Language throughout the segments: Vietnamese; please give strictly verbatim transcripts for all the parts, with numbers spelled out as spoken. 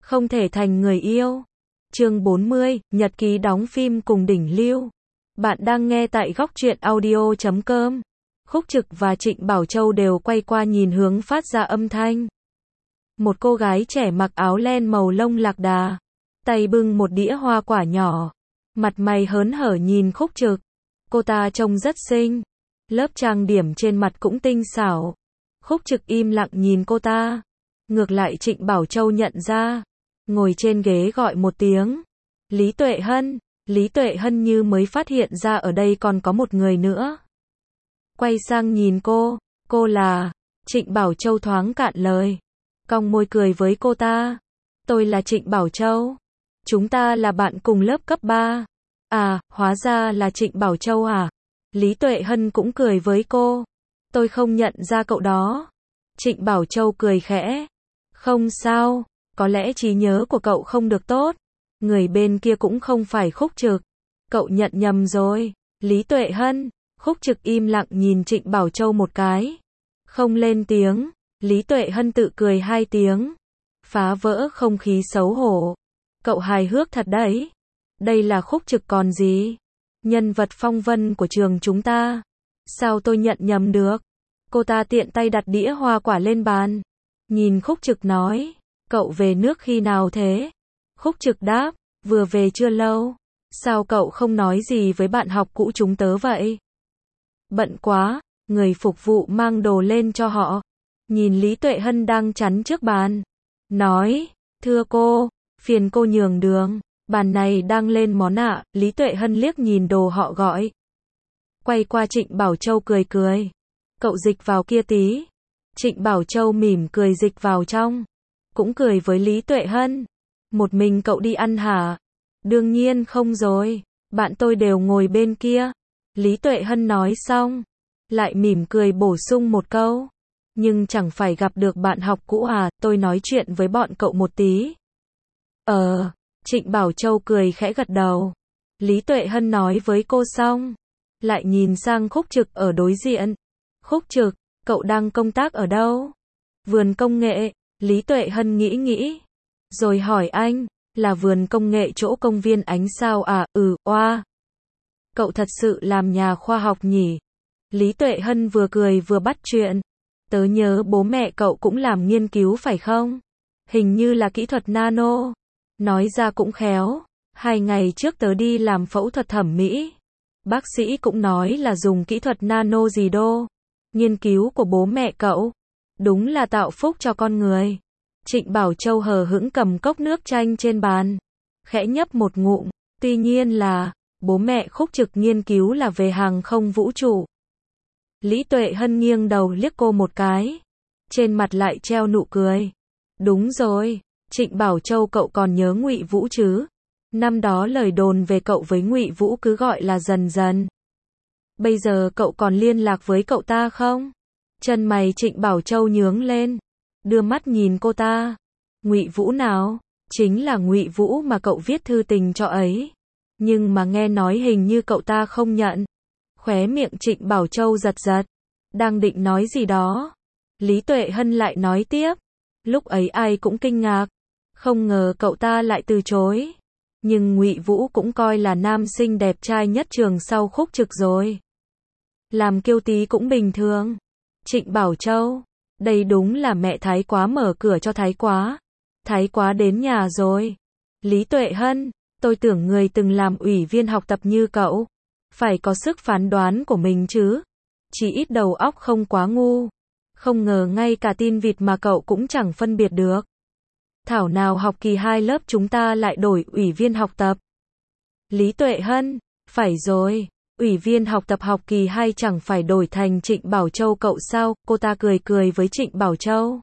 không thể thành người yêu. Chương bốn mươi, Nhật ký đóng phim cùng đỉnh lưu. Bạn đang nghe tại góc truyện audio chấm com. Khúc Trực và Trịnh Bảo Châu đều quay qua nhìn hướng phát ra âm thanh. Một cô gái trẻ mặc áo len màu lông lạc đà, tay bưng một đĩa hoa quả nhỏ, mặt mày hớn hở nhìn Khúc Trực. Cô ta trông rất xinh, lớp trang điểm trên mặt cũng tinh xảo. Khúc Trực im lặng nhìn cô ta. Ngược lại Trịnh Bảo Châu nhận ra, ngồi trên ghế gọi một tiếng. Lý Tuệ Hân. Lý Tuệ Hân như mới phát hiện ra ở đây còn có một người nữa. Quay sang nhìn cô, cô là... Trịnh Bảo Châu thoáng cạn lời, cong môi cười với cô ta. Tôi là Trịnh Bảo Châu. Chúng ta là bạn cùng lớp cấp ba. À, hóa ra là Trịnh Bảo Châu à? Lý Tuệ Hân cũng cười với cô. Tôi không nhận ra cậu đó. Trịnh Bảo Châu cười khẽ. Không sao, có lẽ trí nhớ của cậu không được tốt. Người bên kia cũng không phải Khúc Trực. Cậu nhận nhầm rồi. Lý Tuệ Hân. Khúc Trực im lặng nhìn Trịnh Bảo Châu một cái, không lên tiếng. Lý Tuệ Hân tự cười hai tiếng, phá vỡ không khí xấu hổ. Cậu hài hước thật đấy. Đây là Khúc Trực còn gì? Nhân vật phong vân của trường chúng ta. Sao tôi nhận nhầm được? Cô ta tiện tay đặt đĩa hoa quả lên bàn, nhìn Khúc Trực nói, cậu về nước khi nào thế? Khúc Trực đáp, vừa về chưa lâu. Sao cậu không nói gì với bạn học cũ chúng tớ vậy? Bận quá. Người phục vụ mang đồ lên cho họ, nhìn Lý Tuệ Hân đang chắn trước bàn, nói, thưa cô, phiền cô nhường đường, bàn này đang lên món ạ. Lý Tuệ Hân liếc nhìn đồ họ gọi, quay qua Trịnh Bảo Châu cười cười, cậu dịch vào kia tí. Trịnh Bảo Châu mỉm cười dịch vào trong, cũng cười với Lý Tuệ Hân. Một mình cậu đi ăn hả? Đương nhiên không rồi, bạn tôi đều ngồi bên kia. Lý Tuệ Hân nói xong, lại mỉm cười bổ sung một câu, nhưng chẳng phải gặp được bạn học cũ à, tôi nói chuyện với bọn cậu một tí. Ờ, Trịnh Bảo Châu cười khẽ gật đầu. Lý Tuệ Hân nói với cô xong, lại nhìn sang Khúc Trực ở đối diện. Khúc Trực, cậu đang công tác ở đâu? Vườn công nghệ. Lý Tuệ Hân nghĩ nghĩ, rồi hỏi anh, là vườn công nghệ chỗ công viên ánh sao à? Ừ, oa. Cậu thật sự làm nhà khoa học nhỉ? Lý Tuệ Hân vừa cười vừa bắt chuyện. Tớ nhớ bố mẹ cậu cũng làm nghiên cứu phải không? Hình như là kỹ thuật nano. Nói ra cũng khéo. Hai ngày trước tớ đi làm phẫu thuật thẩm mỹ. Bác sĩ cũng nói là dùng kỹ thuật nano gì đô. Nghiên cứu của bố mẹ cậu. Đúng là tạo phúc cho con người. Trịnh Bảo Châu hờ hững cầm cốc nước chanh trên bàn, khẽ nhấp một ngụm. Tuy nhiên là, bố mẹ Khúc Trực nghiên cứu là về hàng không vũ trụ. Lý Tuệ Hân nghiêng đầu liếc cô một cái, trên mặt lại treo nụ cười. Đúng rồi, Trịnh Bảo Châu cậu còn nhớ Ngụy Vũ chứ? Năm đó lời đồn về cậu với Ngụy Vũ cứ gọi là Dần Dần. Bây giờ cậu còn liên lạc với cậu ta không? Chân mày Trịnh Bảo Châu nhướng lên, đưa mắt nhìn cô ta. Ngụy Vũ nào? Chính là Ngụy Vũ mà cậu viết thư tình cho ấy. Nhưng mà nghe nói hình như cậu ta không nhận. Khóe miệng Trịnh Bảo Châu giật giật, đang định nói gì đó. Lý Tuệ Hân lại nói tiếp, lúc ấy ai cũng kinh ngạc, không ngờ cậu ta lại từ chối. Nhưng Ngụy Vũ cũng coi là nam sinh đẹp trai nhất trường sau Khúc Trực rồi. Làm kiêu tí cũng bình thường. Trịnh Bảo Châu, đây đúng là mẹ Thái Quá mở cửa cho Thái Quá. Thái Quá đến nhà rồi. Lý Tuệ Hân, tôi tưởng người từng làm ủy viên học tập như cậu phải có sức phán đoán của mình chứ. Chỉ ít đầu óc không quá ngu. Không ngờ ngay cả tin vịt mà cậu cũng chẳng phân biệt được. Thảo nào học kỳ hai lớp chúng ta lại đổi ủy viên học tập. Lý Tuệ Hân, phải rồi, ủy viên học tập học kỳ hai chẳng phải đổi thành Trịnh Bảo Châu cậu sao? Cô ta cười cười với Trịnh Bảo Châu.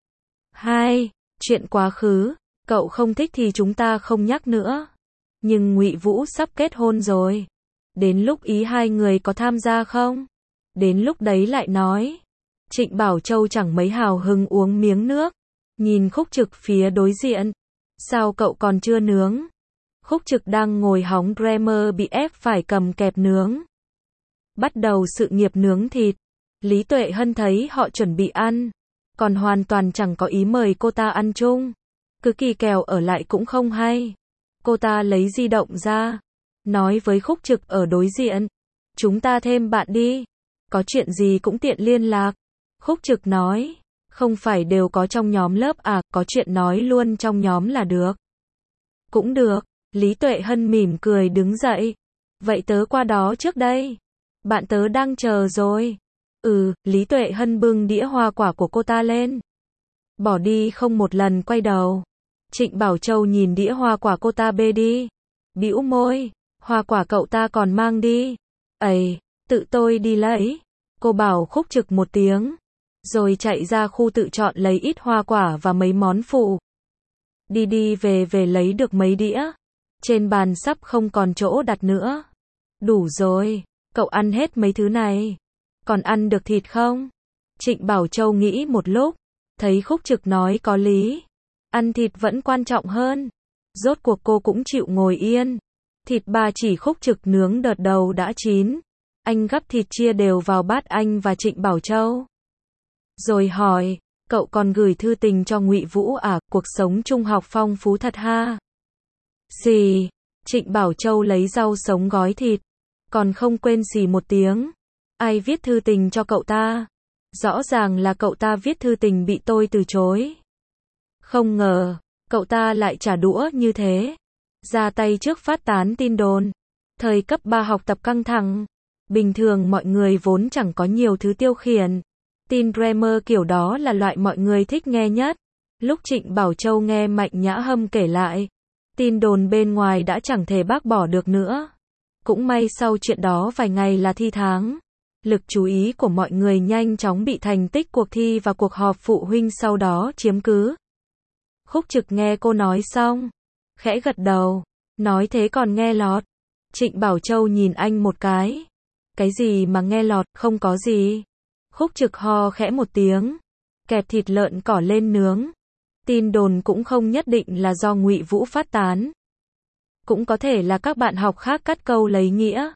Hai, chuyện quá khứ, cậu không thích thì chúng ta không nhắc nữa. Nhưng Ngụy Vũ sắp kết hôn rồi. Đến lúc ý hai người có tham gia không? Đến lúc đấy lại nói. Trịnh Bảo Châu chẳng mấy hào hứng uống miếng nước, nhìn Khúc Trực phía đối diện. Sao cậu còn chưa nướng? Khúc Trực đang ngồi hóng Dreamer bị ép phải cầm kẹp nướng. Bắt đầu sự nghiệp nướng thịt. Lý Tuệ Hân thấy họ chuẩn bị ăn, còn hoàn toàn chẳng có ý mời cô ta ăn chung. cứ kỳ kèo ở lại cũng không hay. Cô ta lấy di động ra, nói với Khúc Trực ở đối diện. Chúng ta thêm bạn đi. Có chuyện gì cũng tiện liên lạc. Khúc Trực nói. Không phải đều có trong nhóm lớp à, có chuyện nói luôn trong nhóm là được. Cũng được. Lý Tuệ Hân mỉm cười đứng dậy. Vậy tớ qua đó trước đây. Bạn tớ đang chờ rồi. Ừ, Lý Tuệ Hân bưng đĩa hoa quả của cô ta lên. Bỏ đi không một lần quay đầu. Trịnh Bảo Châu nhìn đĩa hoa quả cô ta bê đi. Bĩu môi. Hoa quả cậu ta còn mang đi. Ây, tự tôi đi lấy. Cô bảo Khúc Trực một tiếng. Rồi chạy ra khu tự chọn lấy ít hoa quả và mấy món phụ. Đi đi về về lấy được mấy đĩa. Trên bàn sắp không còn chỗ đặt nữa. Đủ rồi, cậu ăn hết mấy thứ này. Còn ăn được thịt không? Trịnh Bảo Châu nghĩ một lúc. Thấy Khúc Trực nói có lý. Ăn thịt vẫn quan trọng hơn. Rốt cuộc cô cũng chịu ngồi yên. Thịt ba chỉ Khúc Trực nướng đợt đầu đã chín. Anh gắp thịt chia đều vào bát anh và Trịnh Bảo Châu. Rồi hỏi, cậu còn gửi thư tình cho Ngụy Vũ à, cuộc sống trung học phong phú thật ha. Xì, Trịnh Bảo Châu lấy rau sống gói thịt. Còn không quên xì một tiếng. Ai viết thư tình cho cậu ta? Rõ ràng là cậu ta viết thư tình bị tôi từ chối. Không ngờ, cậu ta lại trả đũa như thế. Ra tay trước phát tán tin đồn. Thời cấp ba học tập căng thẳng. Bình thường mọi người vốn chẳng có nhiều thứ tiêu khiển. Tin Dreamer kiểu đó là loại mọi người thích nghe nhất. Lúc Trịnh Bảo Châu nghe Mạnh Nhã Hâm kể lại, tin đồn bên ngoài đã chẳng thể bác bỏ được nữa. Cũng may sau chuyện đó vài ngày là thi tháng. Lực chú ý của mọi người nhanh chóng bị thành tích cuộc thi và cuộc họp phụ huynh sau đó chiếm cứ. Khúc Trực nghe cô nói xong, khẽ gật đầu, nói thế còn nghe lọt. Trịnh Bảo Châu nhìn anh một cái. Cái gì mà nghe lọt, không có gì. Khúc Trực ho khẽ một tiếng, kẹp thịt lợn cỏ lên nướng. Tin đồn cũng không nhất định là do Ngụy Vũ phát tán. Cũng có thể là các bạn học khác cắt câu lấy nghĩa.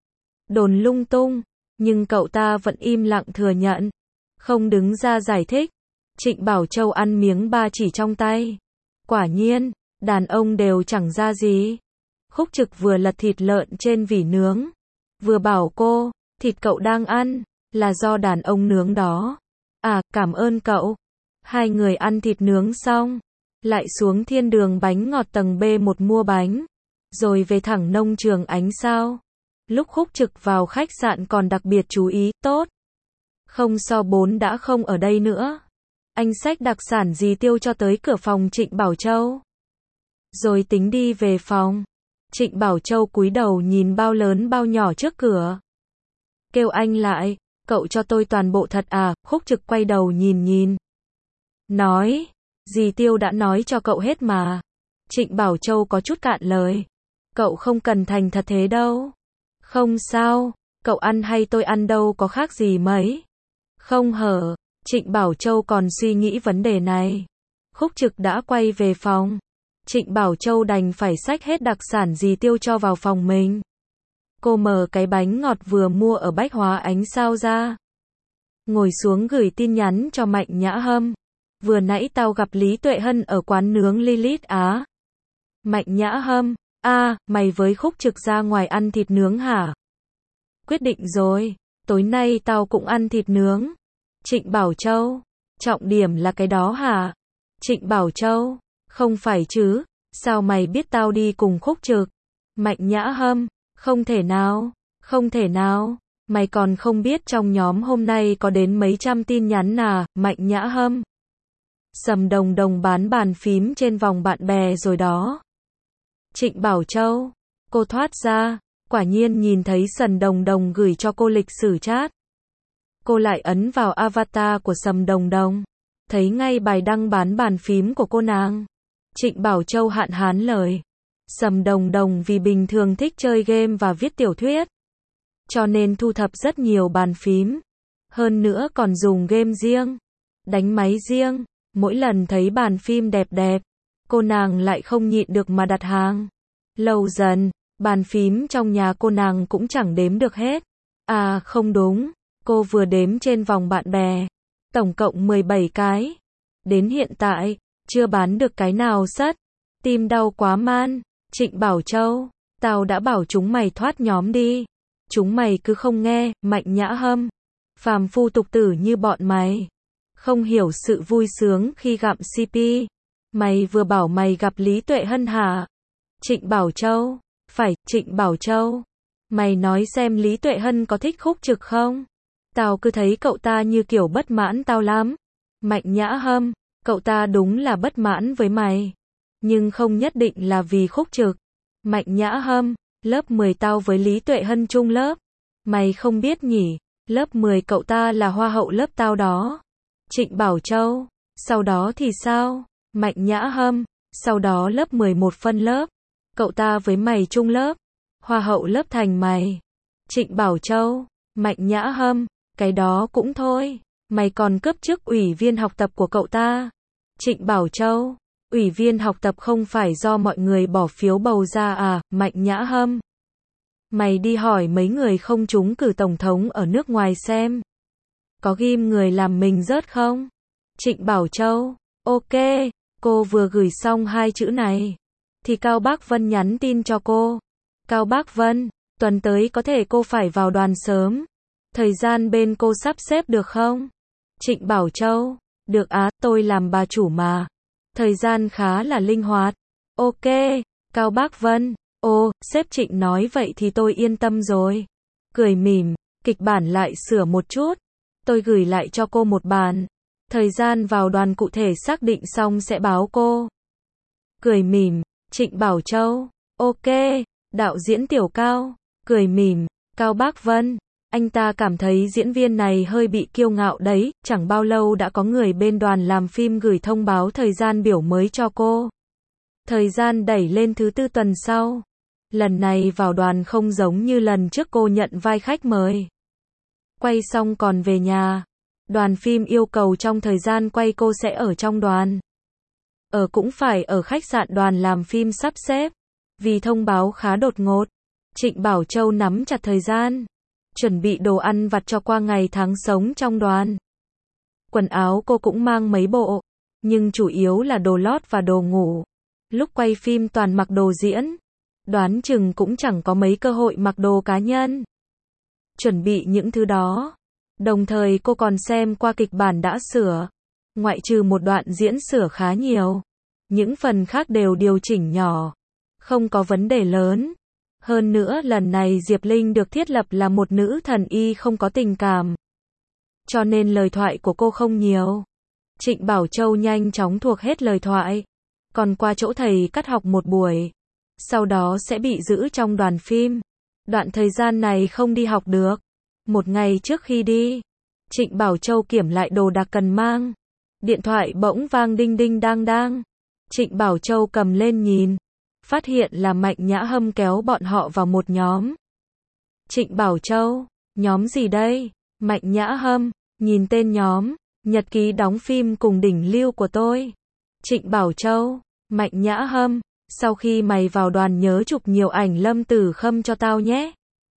Đồn lung tung, nhưng cậu ta vẫn im lặng thừa nhận, không đứng ra giải thích. Trịnh Bảo Châu ăn miếng ba chỉ trong tay. Quả nhiên, đàn ông đều chẳng ra gì. Khúc Trực vừa lật thịt lợn trên vỉ nướng, vừa bảo cô, thịt cậu đang ăn, là do đàn ông nướng đó. À, cảm ơn cậu. Hai người ăn thịt nướng xong, lại xuống thiên đường bánh ngọt tầng B một mua bánh, rồi về thẳng nông trường Ánh Sao. Lúc Khúc Trực vào khách sạn còn đặc biệt chú ý, tốt. Không so bốn đã không ở đây nữa. Anh xách đặc sản gì tiêu cho tới cửa phòng Trịnh Bảo Châu. Rồi tính đi về phòng. Trịnh Bảo Châu cúi đầu nhìn bao lớn bao nhỏ trước cửa. Kêu anh lại, cậu cho tôi toàn bộ thật à? Khúc Trực quay đầu nhìn nhìn. Nói, dì Tiêu đã nói cho cậu hết mà. Trịnh Bảo Châu có chút cạn lời. Cậu không cần thành thật thế đâu. Không sao, cậu ăn hay tôi ăn đâu có khác gì mấy. Không hở, Trịnh Bảo Châu còn suy nghĩ vấn đề này. Khúc Trực đã quay về phòng. Trịnh Bảo Châu đành phải xách hết đặc sản dì Tiêu cho vào phòng mình. Cô mở cái bánh ngọt vừa mua ở Bách Hóa Ánh Sao ra. Ngồi xuống gửi tin nhắn cho Mạnh Nhã Hâm. Vừa nãy tao gặp Lý Tuệ Hân ở quán nướng Lilith Á. Mạnh Nhã Hâm, a, à, mày với Khúc Trực ra ngoài ăn thịt nướng hả? Quyết định rồi, tối nay tao cũng ăn thịt nướng. Trịnh Bảo Châu, trọng điểm là cái đó hả? Trịnh Bảo Châu, không phải chứ, sao mày biết tao đi cùng Khúc Trực? Mạnh Nhã Hâm, không thể nào, không thể nào, mày còn không biết trong nhóm hôm nay có đến mấy trăm tin nhắn à? Mạnh Nhã Hâm. Sầm Đồng Đồng bán bàn phím trên vòng bạn bè rồi đó. Trịnh Bảo Châu, cô thoát ra, quả nhiên nhìn thấy Sầm Đồng Đồng gửi cho cô lịch sử chat. Cô lại ấn vào avatar của Sầm Đồng Đồng, thấy ngay bài đăng bán bàn phím của cô nàng. Trịnh Bảo Châu hạn hán lời. Sầm Đồng Đồng vì bình thường thích chơi game và viết tiểu thuyết, cho nên thu thập rất nhiều bàn phím. Hơn nữa còn dùng game riêng, đánh máy riêng. Mỗi lần thấy bàn phím đẹp đẹp, cô nàng lại không nhịn được mà đặt hàng. Lâu dần, bàn phím trong nhà cô nàng cũng chẳng đếm được hết. À không đúng, cô vừa đếm trên vòng bạn bè, tổng cộng mười bảy cái. Đến hiện tại, chưa bán được cái nào sất. Tim đau quá man. Trịnh Bảo Châu, tao đã bảo chúng mày thoát nhóm đi. Chúng mày cứ không nghe. Mạnh Nhã Hâm, phàm phu tục tử như bọn mày, không hiểu sự vui sướng khi gặm xê pê. Mày vừa bảo mày gặp Lý Tuệ Hân hả? Trịnh Bảo Châu, phải, Trịnh Bảo Châu. Mày nói xem Lý Tuệ Hân có thích Khúc Trực không? Tao cứ thấy cậu ta như kiểu bất mãn tao lắm. Mạnh Nhã Hâm, cậu ta đúng là bất mãn với mày. Nhưng không nhất định là vì Khúc Trực. Mạnh Nhã Hâm, lớp mười tao với Lý Tuệ Hân chung lớp. Mày không biết nhỉ, lớp mười cậu ta là hoa hậu lớp tao đó. Trịnh Bảo Châu, sau đó thì sao? Mạnh Nhã Hâm, sau đó lớp mười một phân lớp. Cậu ta với mày chung lớp. Hoa hậu lớp thành mày. Trịnh Bảo Châu, Mạnh Nhã Hâm, cái đó cũng thôi. Mày còn cướp chức ủy viên học tập của cậu ta. Trịnh Bảo Châu, ủy viên học tập không phải do mọi người bỏ phiếu bầu ra à? Mạnh Nhã Hâm, mày đi hỏi mấy người không trúng cử tổng thống ở nước ngoài xem. Có ghim người làm mình rớt không? Trịnh Bảo Châu, ok, cô vừa gửi xong hai chữ này. Thì Cao Bác Vân nhắn tin cho cô. Cao Bác Vân, tuần tới có thể cô phải vào đoàn sớm. Thời gian bên cô sắp xếp được không? Trịnh Bảo Châu, được á, tôi làm bà chủ mà. Thời gian khá là linh hoạt. Ok, Cao Bác Vân, ô, sếp Trịnh nói vậy thì tôi yên tâm rồi. Cười mỉm, kịch bản lại sửa một chút. Tôi gửi lại cho cô một bản. Thời gian vào đoàn cụ thể xác định xong sẽ báo cô. Cười mỉm, Trịnh Bảo Châu, ok, đạo diễn Tiểu Cao, cười mỉm, Cao Bác Vân, anh ta cảm thấy diễn viên này hơi bị kiêu ngạo đấy, chẳng bao lâu đã có người bên đoàn làm phim gửi thông báo thời gian biểu mới cho cô. Thời gian đẩy lên thứ tư tuần sau. Lần này vào đoàn không giống như lần trước cô nhận vai khách mời. Quay xong còn về nhà. Đoàn phim yêu cầu trong thời gian quay cô sẽ ở trong đoàn. Ở cũng phải ở khách sạn đoàn làm phim sắp xếp. Vì thông báo khá đột ngột, Trịnh Bảo Châu nắm chặt thời gian. Chuẩn bị đồ ăn vặt cho qua ngày tháng sống trong đoàn. Quần áo cô cũng mang mấy bộ, nhưng chủ yếu là đồ lót và đồ ngủ. Lúc quay phim toàn mặc đồ diễn. Đoán chừng cũng chẳng có mấy cơ hội mặc đồ cá nhân. Chuẩn bị những thứ đó. Đồng thời cô còn xem qua kịch bản đã sửa. Ngoại trừ một đoạn diễn sửa khá nhiều. Những phần khác đều điều chỉnh nhỏ. Không có vấn đề lớn. Hơn nữa lần này Diệp Linh được thiết lập là một nữ thần y không có tình cảm. Cho nên lời thoại của cô không nhiều. Trịnh Bảo Châu nhanh chóng thuộc hết lời thoại. Còn qua chỗ thầy cắt học một buổi. Sau đó sẽ bị giữ trong đoàn phim. Đoạn thời gian này không đi học được. Một ngày trước khi đi, Trịnh Bảo Châu kiểm lại đồ đạc cần mang. Điện thoại bỗng vang đinh đinh đang đang. Trịnh Bảo Châu cầm lên nhìn. Phát hiện là Mạnh Nhã Hâm kéo bọn họ vào một nhóm. Trịnh Bảo Châu, nhóm gì đây? Mạnh Nhã Hâm, nhìn tên nhóm, nhật ký đóng phim cùng đỉnh lưu của tôi. Trịnh Bảo Châu, Mạnh Nhã Hâm, sau khi mày vào đoàn nhớ chụp nhiều ảnh Lâm Tử Khâm cho tao nhé.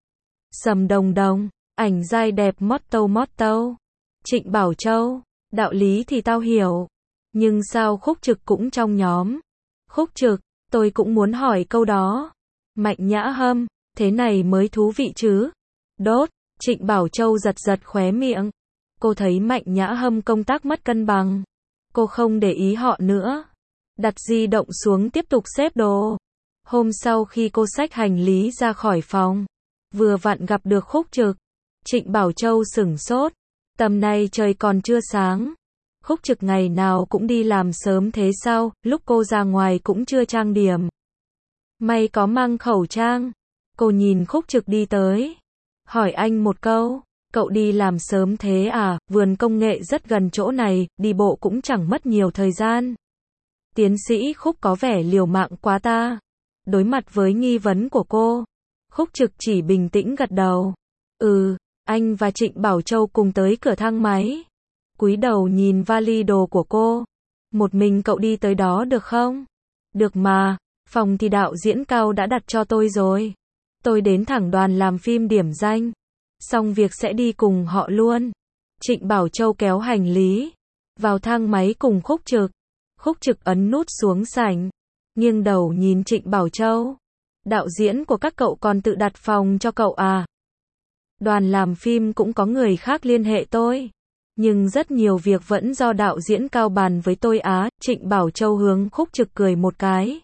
Sầm đồng đồng, ảnh dai đẹp mót tâu mót tâu. Trịnh Bảo Châu, đạo lý thì tao hiểu. Nhưng sao Khúc Trực cũng trong nhóm? Khúc Trực, tôi cũng muốn hỏi câu đó. Mạnh Nhã Hâm, thế này mới thú vị chứ. Đốt, Trịnh Bảo Châu giật giật khóe miệng. Cô thấy Mạnh Nhã Hâm công tác mất cân bằng. Cô không để ý họ nữa. Đặt di động xuống tiếp tục xếp đồ. Hôm sau khi cô xách hành lý ra khỏi phòng, vừa vặn gặp được Khúc Trực. Trịnh Bảo Châu sửng sốt. Tầm này trời còn chưa sáng. Khúc Trực ngày nào cũng đi làm sớm thế sao, lúc cô ra ngoài cũng chưa trang điểm. Mày có mang khẩu trang? Cô nhìn Khúc Trực đi tới. Hỏi anh một câu, cậu đi làm sớm thế à, vườn công nghệ rất gần chỗ này, đi bộ cũng chẳng mất nhiều thời gian. Tiến sĩ Khúc có vẻ liều mạng quá ta. Đối mặt với nghi vấn của cô, Khúc Trực chỉ bình tĩnh gật đầu. Ừ, anh và Trịnh Bảo Châu cùng tới cửa thang máy. Cúi đầu nhìn vali đồ của cô. Một mình cậu đi tới đó được không? Được mà, phòng thì đạo diễn Cao đã đặt cho tôi rồi. Tôi đến thẳng đoàn làm phim điểm danh. Xong việc sẽ đi cùng họ luôn. Trịnh Bảo Châu kéo hành lý vào thang máy cùng Khúc Trực. Khúc Trực ấn nút xuống sảnh, nghiêng đầu nhìn Trịnh Bảo Châu. Đạo diễn của các cậu còn tự đặt phòng cho cậu à? Đoàn làm phim cũng có người khác liên hệ tôi. Nhưng rất nhiều việc vẫn do đạo diễn Cao bàn với tôi á. Trịnh Bảo Châu hướng Khúc Trực cười một cái.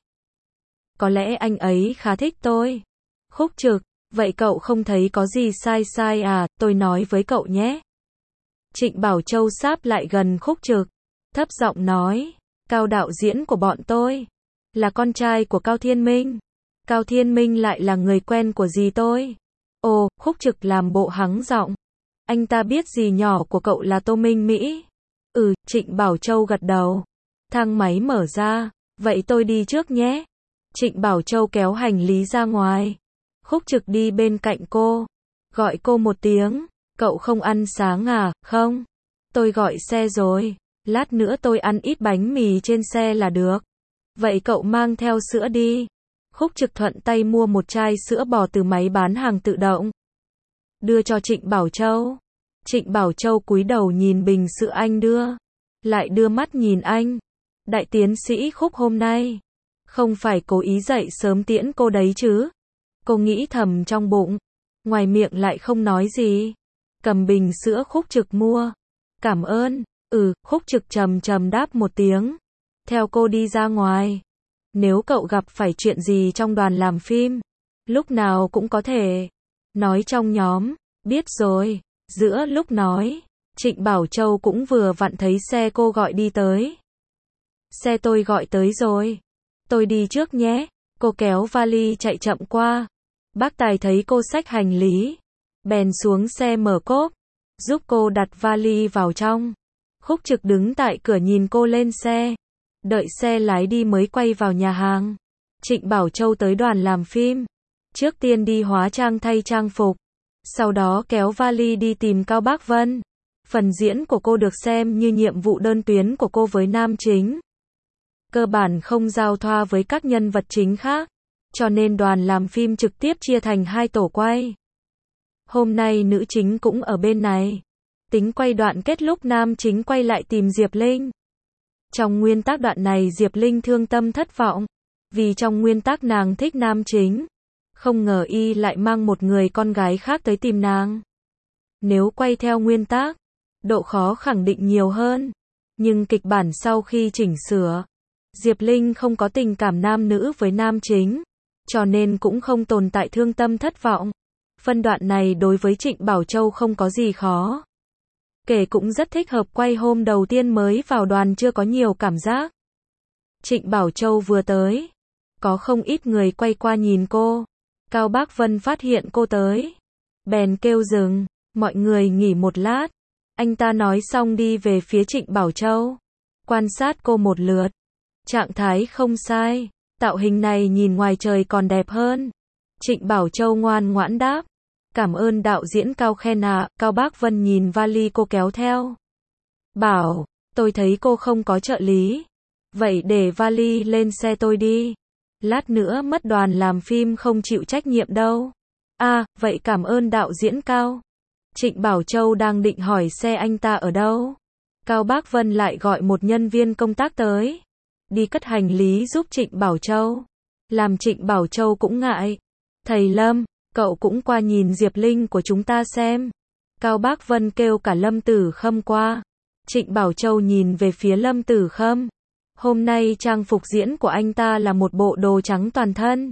Có lẽ anh ấy khá thích tôi. Khúc Trực, vậy cậu không thấy có gì sai sai à, tôi nói với cậu nhé. Trịnh Bảo Châu sáp lại gần Khúc Trực, thấp giọng nói, Cao đạo diễn của bọn tôi là con trai của Cao Thiên Minh. Cao Thiên Minh lại là người quen của dì tôi. Ồ, Khúc Trực làm bộ hắng giọng. Anh ta biết dì nhỏ của cậu là Tô Minh Mỹ. Ừ, Trịnh Bảo Châu gật đầu. Thang máy mở ra, vậy tôi đi trước nhé. Trịnh Bảo Châu kéo hành lý ra ngoài. Khúc Trực đi bên cạnh cô, gọi cô một tiếng, cậu không ăn sáng à, không? Tôi gọi xe rồi, lát nữa tôi ăn ít bánh mì trên xe là được. Vậy cậu mang theo sữa đi. Khúc Trực thuận tay mua một chai sữa bò từ máy bán hàng tự động, đưa cho Trịnh Bảo Châu. Trịnh Bảo Châu cúi đầu nhìn bình sữa anh đưa, lại đưa mắt nhìn anh. Đại tiến sĩ Khúc hôm nay không phải cố ý dậy sớm tiễn cô đấy chứ? Cô nghĩ thầm trong bụng, ngoài miệng lại không nói gì. Cầm bình sữa Khúc Trực mua. Cảm ơn. Ừ, Khúc Trực trầm trầm đáp một tiếng, theo cô đi ra ngoài. Nếu cậu gặp phải chuyện gì trong đoàn làm phim, lúc nào cũng có thể nói trong nhóm. Biết rồi. Giữa lúc nói, Trịnh Bảo Châu cũng vừa vặn thấy xe cô gọi đi tới. Xe tôi gọi tới rồi. Tôi đi trước nhé. Cô kéo vali chạy chậm qua. Bác tài thấy cô xách hành lý, bèn xuống xe mở cốp, giúp cô đặt vali vào trong. Khúc Trực đứng tại cửa nhìn cô lên xe, đợi xe lái đi mới quay vào nhà hàng. Trịnh Bảo Châu tới đoàn làm phim, trước tiên đi hóa trang thay trang phục, sau đó kéo vali đi tìm Cao Bác Vân. Phần diễn của cô được xem như nhiệm vụ đơn tuyến của cô với nam chính, cơ bản không giao thoa với các nhân vật chính khác, cho nên đoàn làm phim trực tiếp chia thành hai tổ quay. Hôm nay nữ chính cũng ở bên này, tính quay đoạn kết lúc nam chính quay lại tìm Diệp Linh. Trong nguyên tác đoạn này Diệp Linh thương tâm thất vọng, vì trong nguyên tác nàng thích nam chính, không ngờ y lại mang một người con gái khác tới tìm nàng. Nếu quay theo nguyên tác, độ khó khẳng định nhiều hơn, nhưng kịch bản sau khi chỉnh sửa, Diệp Linh không có tình cảm nam nữ với nam chính, cho nên cũng không tồn tại thương tâm thất vọng. Phân đoạn này đối với Trịnh Bảo Châu không có gì khó. Kể cũng rất thích hợp quay hôm đầu tiên mới vào đoàn chưa có nhiều cảm giác. Trịnh Bảo Châu vừa tới, có không ít người quay qua nhìn cô. Cao Bác Vân phát hiện cô tới, bèn kêu dừng, mọi người nghỉ một lát. Anh ta nói xong đi về phía Trịnh Bảo Châu, quan sát cô một lượt. Trạng thái không sai, tạo hình này nhìn ngoài trời còn đẹp hơn. Trịnh Bảo Châu ngoan ngoãn đáp, cảm ơn đạo diễn Cao khen ạ. Cao Bác Vân nhìn vali cô kéo theo, bảo, tôi thấy cô không có trợ lý, vậy để vali lên xe tôi đi, lát nữa mất đoàn làm phim không chịu trách nhiệm đâu. À, vậy cảm ơn đạo diễn Cao. Trịnh Bảo Châu đang định hỏi xe anh ta ở đâu, Cao Bác Vân lại gọi một nhân viên công tác tới, đi cất hành lý giúp Trịnh Bảo Châu, làm Trịnh Bảo Châu cũng ngại. Thầy Lâm, cậu cũng qua nhìn Diệp Linh của chúng ta xem. Cao Bác Vân kêu cả Lâm Tử Khâm qua. Trịnh Bảo Châu nhìn về phía Lâm Tử Khâm. Hôm nay trang phục diễn của anh ta là một bộ đồ trắng toàn thân,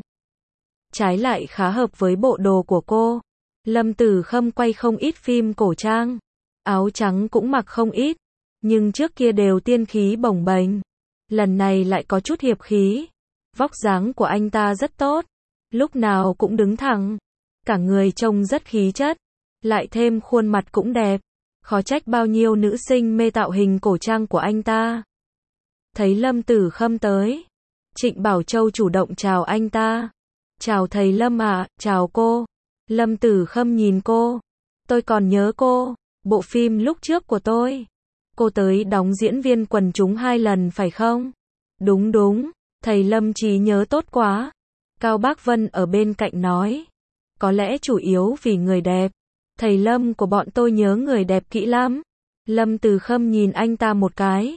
trái lại khá hợp với bộ đồ của cô. Lâm Tử Khâm quay không ít phim cổ trang, áo trắng cũng mặc không ít, nhưng trước kia đều tiên khí bồng bềnh, lần này lại có chút hiệp khí. Vóc dáng của anh ta rất tốt, lúc nào cũng đứng thẳng, cả người trông rất khí chất, lại thêm khuôn mặt cũng đẹp, khó trách bao nhiêu nữ sinh mê tạo hình cổ trang của anh ta. Thấy Lâm Tử Khâm tới, Trịnh Bảo Châu chủ động chào anh ta. Chào thầy Lâm ạ. Chào cô. Lâm Tử Khâm nhìn cô. Tôi còn nhớ cô, bộ phim lúc trước của tôi. Cô tới đóng diễn viên quần chúng hai lần phải không? Đúng đúng, thầy Lâm trí nhớ tốt quá. Cao Bác Vân ở bên cạnh nói. Có lẽ chủ yếu vì người đẹp. Thầy Lâm của bọn tôi nhớ người đẹp kỹ lắm. Lâm Tử Khâm nhìn anh ta một cái.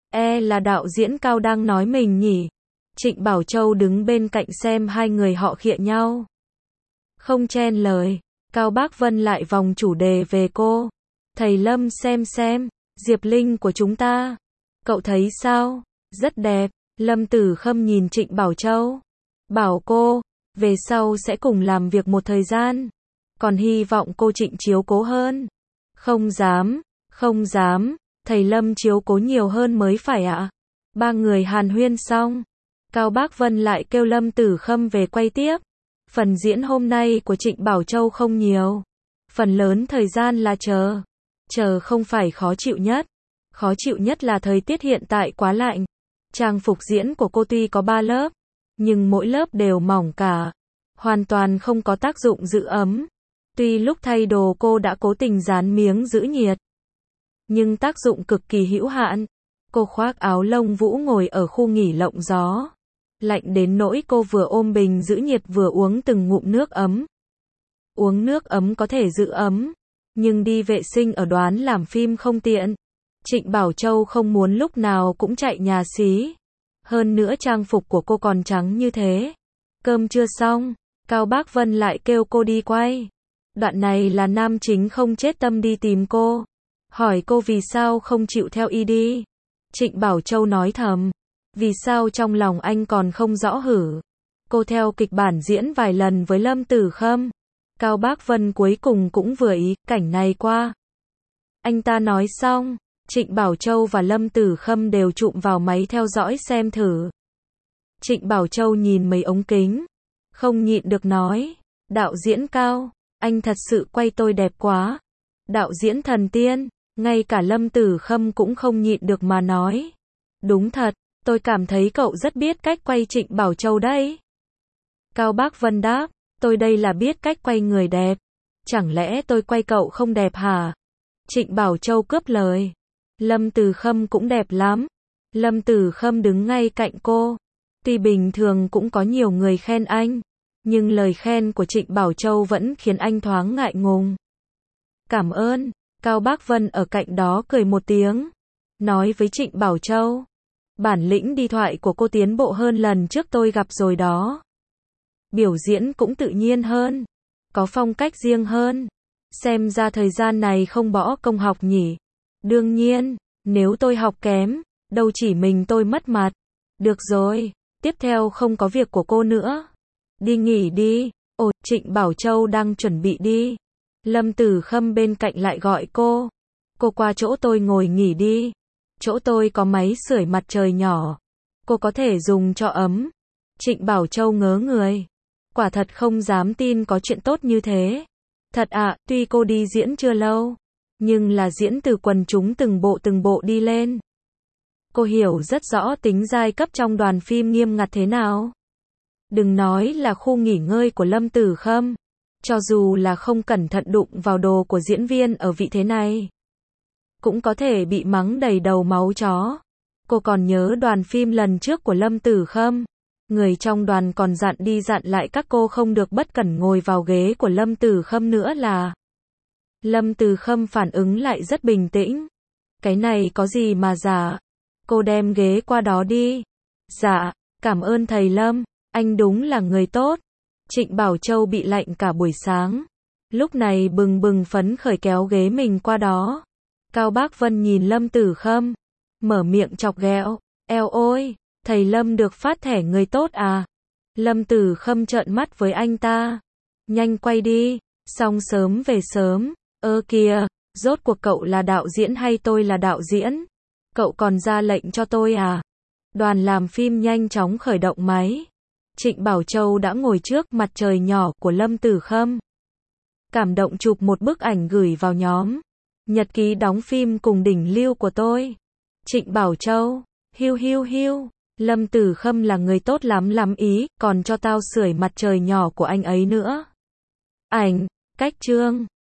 E là đạo diễn Cao đang nói mình nhỉ. Trịnh Bảo Châu đứng bên cạnh xem hai người họ khịa nhau. Không chen lời, Cao Bác Vân lại vòng chủ đề về cô. Thầy Lâm xem xem, Diệp Linh của chúng ta. Cậu thấy sao? Rất đẹp. Lâm Tử Khâm nhìn Trịnh Bảo Châu. Bảo cô, về sau sẽ cùng làm việc một thời gian. Còn hy vọng cô Trịnh chiếu cố hơn. Không dám, không dám, thầy Lâm chiếu cố nhiều hơn mới phải ạ. Ba người hàn huyên xong. Cao Bác Vân lại kêu Lâm Tử Khâm về quay tiếp. Phần diễn hôm nay của Trịnh Bảo Châu không nhiều. Phần lớn thời gian là chờ. Chờ không phải khó chịu nhất. Khó chịu nhất là thời tiết hiện tại quá lạnh. Trang phục diễn của cô tuy có ba lớp, nhưng mỗi lớp đều mỏng cả. Hoàn toàn không có tác dụng giữ ấm. Tuy lúc thay đồ cô đã cố tình dán miếng giữ nhiệt, nhưng tác dụng cực kỳ hữu hạn. Cô khoác áo lông vũ ngồi ở khu nghỉ lộng gió. Lạnh đến nỗi cô vừa ôm bình giữ nhiệt vừa uống từng ngụm nước ấm. Uống nước ấm có thể giữ ấm, nhưng đi vệ sinh ở đoàn làm phim không tiện. Trịnh Bảo Châu không muốn lúc nào cũng chạy nhà xí. Hơn nữa trang phục của cô còn trắng như thế. Cơm chưa xong, Cao Bác Vân lại kêu cô đi quay. Đoạn này là nam chính không chết tâm đi tìm cô. Hỏi cô vì sao không chịu theo y đi. Trịnh Bảo Châu nói thầm. Vì sao trong lòng anh còn không rõ hử. Cô theo kịch bản diễn vài lần với Lâm Tử Khâm. Cao Bác Vân cuối cùng cũng vừa ý, cảnh này qua. Anh ta nói xong, Trịnh Bảo Châu và Lâm Tử Khâm đều chụm vào máy theo dõi xem thử. Trịnh Bảo Châu nhìn mấy ống kính, không nhịn được nói, đạo diễn Cao, anh thật sự quay tôi đẹp quá. Đạo diễn thần tiên, ngay cả Lâm Tử Khâm cũng không nhịn được mà nói. Đúng thật, tôi cảm thấy cậu rất biết cách quay Trịnh Bảo Châu đấy. Cao Bác Vân đáp, tôi đây là biết cách quay người đẹp. Chẳng lẽ tôi quay cậu không đẹp hả? Trịnh Bảo Châu cướp lời. Lâm Tử Khâm cũng đẹp lắm. Lâm Tử Khâm đứng ngay cạnh cô. Tuy bình thường cũng có nhiều người khen anh, nhưng lời khen của Trịnh Bảo Châu vẫn khiến anh thoáng ngại ngùng. Cảm ơn. Cao Bác Vân ở cạnh đó cười một tiếng. Nói với Trịnh Bảo Châu. Bản lĩnh đi thoại của cô tiến bộ hơn lần trước tôi gặp rồi đó. Biểu diễn cũng tự nhiên hơn. Có phong cách riêng hơn. Xem ra thời gian này không bỏ công học nhỉ. Đương nhiên, nếu tôi học kém, đâu chỉ mình tôi mất mặt. Được rồi, tiếp theo không có việc của cô nữa. Đi nghỉ đi. Ồ, Trịnh Bảo Châu đang chuẩn bị đi. Lâm Tử Khâm bên cạnh lại gọi cô. Cô qua chỗ tôi ngồi nghỉ đi. Chỗ tôi có máy sưởi mặt trời nhỏ. Cô có thể dùng cho ấm. Trịnh Bảo Châu ngớ người. Quả thật không dám tin có chuyện tốt như thế. Thật ạ, à, tuy cô đi diễn chưa lâu, nhưng là diễn từ quần chúng từng bộ từng bộ đi lên. Cô hiểu rất rõ tính giai cấp trong đoàn phim nghiêm ngặt thế nào. Đừng nói là khu nghỉ ngơi của Lâm Tử Khâm. Cho dù là không cẩn thận đụng vào đồ của diễn viên ở vị thế này, cũng có thể bị mắng đầy đầu máu chó. Cô còn nhớ đoàn phim lần trước của Lâm Tử Khâm. Người trong đoàn còn dặn đi dặn lại các cô không được bất cẩn ngồi vào ghế của Lâm Tử Khâm nữa là. Lâm Tử Khâm phản ứng lại rất bình tĩnh. Cái này có gì mà dạ. Cô đem ghế qua đó đi. Dạ, cảm ơn thầy Lâm, anh đúng là người tốt. Trịnh Bảo Châu bị lạnh cả buổi sáng. Lúc này bừng bừng phấn khởi kéo ghế mình qua đó. Cao Bác Vân nhìn Lâm Tử Khâm, mở miệng chọc ghẹo. Eo ôi, thầy Lâm được phát thẻ người tốt à? Lâm Tử Khâm trợn mắt với anh ta. Nhanh quay đi, xong sớm về sớm. Ơ kìa, rốt cuộc cậu là đạo diễn hay tôi là đạo diễn? Cậu còn ra lệnh cho tôi à? Đoàn làm phim nhanh chóng khởi động máy. Trịnh Bảo Châu đã ngồi trước mặt trời nhỏ của Lâm Tử Khâm. Cảm động chụp một bức ảnh gửi vào nhóm. Nhật ký đóng phim cùng đỉnh lưu của tôi. Trịnh Bảo Châu, hiu hiu hiu. Lâm Tử Khâm là người tốt lắm lắm ý, còn cho tao sưởi mặt trời nhỏ của anh ấy nữa. Ảnh, cách chương.